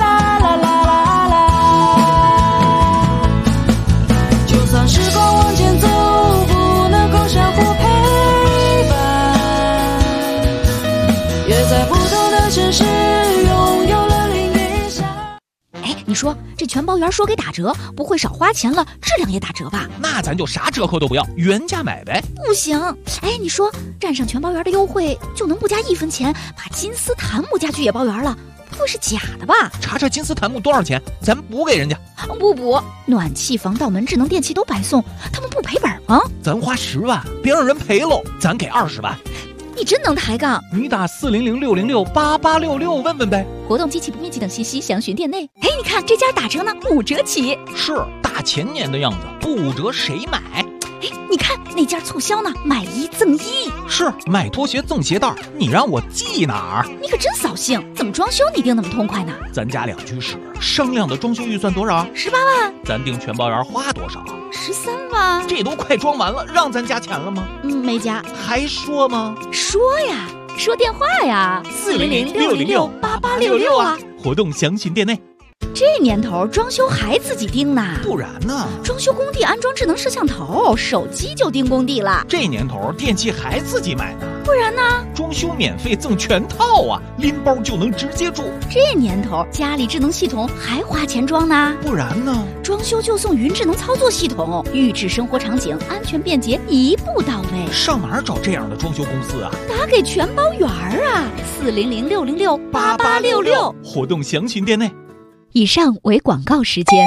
就算时光往前走，不能够相互陪伴，也在不同的城市拥有了另一项。 哎，你说这全包圆说给打折，不会少花钱了，质量也打折吧？ 那咱就啥折扣都不要，原价买呗。 不行，哎，你说占上全包圆的优惠，就能不加1分钱把金丝檀木家具也包圆了？不会是假的吧？ 查查金丝檀木多少钱，咱补给人家。 不补，暖气、防盗门、智能电器都白送，他们不赔本吗？ 咱花10万，别让人赔喽，咱给20万。 你真能抬杠！ 你打400-606-8866问问呗。 活动、机器不面积等信息详询店内。哎，你看这家打折呢，5折起。 是大前年的样子，不5折谁买？ 哎，你看那家促销呢，买1赠1。 是买拖鞋赠鞋带，你让我记哪儿？ 你可真扫兴！怎么装修你定那么痛快呢？ 咱家2居室，商量的装修预算多少 ？18万。 咱定全包圆花多少 ？13万。 这都快装完了，让咱加钱了吗？ 没加。 还说吗？ 说呀，说电话呀，400-606-8866啊。 活动详询店内。 这年头装修还自己盯呢？ 不然呢？ 装修工地安装智能摄像头，手机就盯工地了。 这年头电器还自己买呢？ 不然呢？ 装修免费赠全套啊，拎包就能直接住。 这年头家里智能系统还花钱装呢？ 不然呢？ 装修就送云智能操作系统，预制生活场景，安全便捷，一步到位。 上哪儿找这样的装修公司啊？ 打给全包圆啊，400-606-8866。 活动详询店内。 以上为广告时间。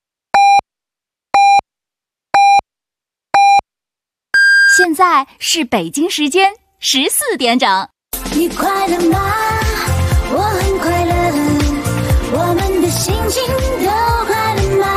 现在是北京时间14点整。 你快乐吗？我很快乐，我们的心情都快乐吗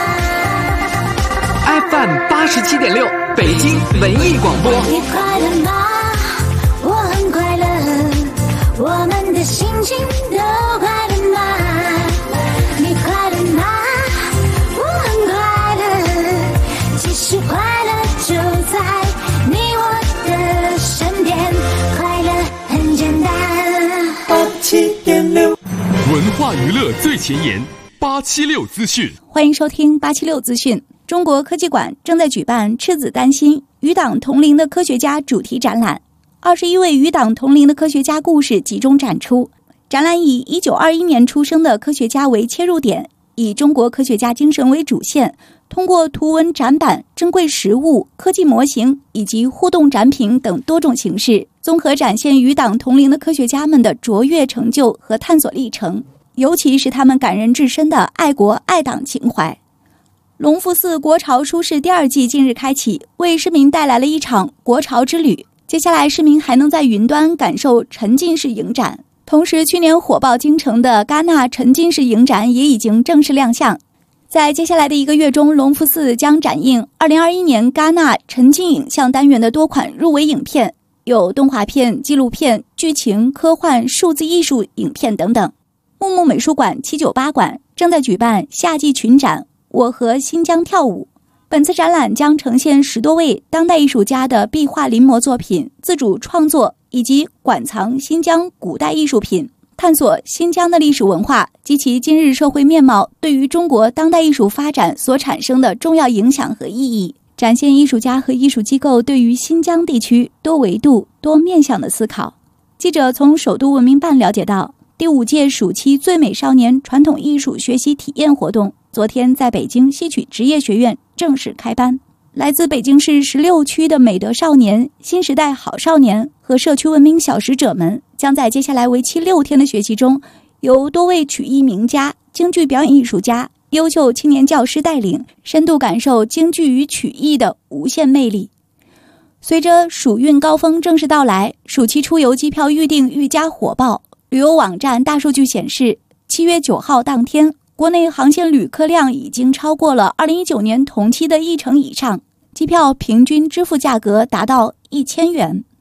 ？FM 87.6，北京文艺广播。 你快乐吗？我很快乐，我们的心情都快乐吗？你快乐吗？我很快乐，其实快乐就在你我的身边，快乐很简单。87.6， 文化娱乐最前沿，876资讯。 欢迎收听876资讯。中国科技馆正在举办赤子丹心与党同龄的科学家主题展览，21位与党同龄的科学家故事集中展出。展览以1921年出生的科学家为切入点，以中国科学家精神为主线，通过图文展板、珍贵实物、科技模型以及互动展品等多种形式，综合展现与党同龄的科学家们的卓越成就和探索历程，尤其是他们感人至深的爱国爱党情怀。隆福寺国潮书市第2季近日开启，为市民带来了一场国潮之旅。接下来市民还能在云端感受沉浸式影展。同时，去年火爆京城的戛纳沉浸式影展也已经正式亮相。在接下来的1个月中，隆福寺将展映2021年戛纳沉浸影像单元的多款入围影片，有动画片、纪录片、剧情、科幻、数字艺术影片等等。木木美术馆798馆正在举办夏季群展我和新疆跳舞。本次展览将呈现10多位当代艺术家的壁画临摹作品、自主创作以及馆藏新疆古代艺术品，探索新疆的历史文化及其今日社会面貌对于中国当代艺术发展所产生的重要影响和意义，展现艺术家和艺术机构对于新疆地区多维度、多面向的思考。记者从首都文明办了解到，第5届暑期最美少年传统艺术学习体验活动昨天在北京戏曲职业学院正式开班。来自北京市16区的美德少年、新时代好少年和社区文明小使者们，将在接下来为期6天的学习中，由多位曲艺名家、京剧表演艺术家、优秀青年教师带领，深度感受京剧与曲艺的无限魅力。随着暑运高峰正式到来，暑期出游机票预订愈加火爆。旅游网站大数据显示，7月9号当天，国内航线旅客量已经超过了2019年同期的1成以上，机票平均支付价格达到1000元。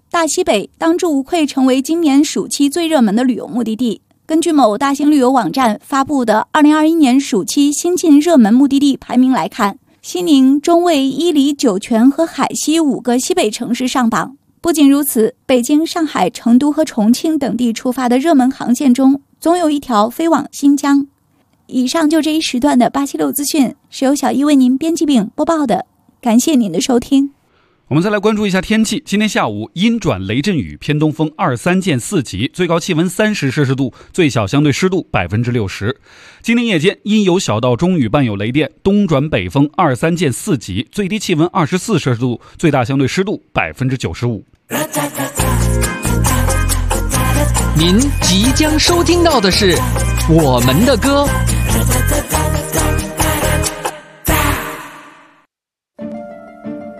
大西北当之无愧成为今年暑期最热门的旅游目的地。根据某大型旅游网站发布的2021年暑期新晋热门目的地排名来看，西宁、中卫、伊犁、酒泉和海西5个西北城市上榜。不仅如此，北京、上海、成都和重庆等地出发的热门航线中，总有一条飞往新疆。以上就这一时段的876资讯，是由小一为您编辑并播报的，感谢您的收听。 我们再来关注一下天气。今天下午阴转雷阵雨，偏东风2、3见4级，最高气温30摄氏度，最小相对湿度60%。今天夜间阴有小到中雨，伴有雷电，东转北风2、3见4级，最低气温24摄氏度，最大相对湿度95%。 您即将收听到的是我们的歌。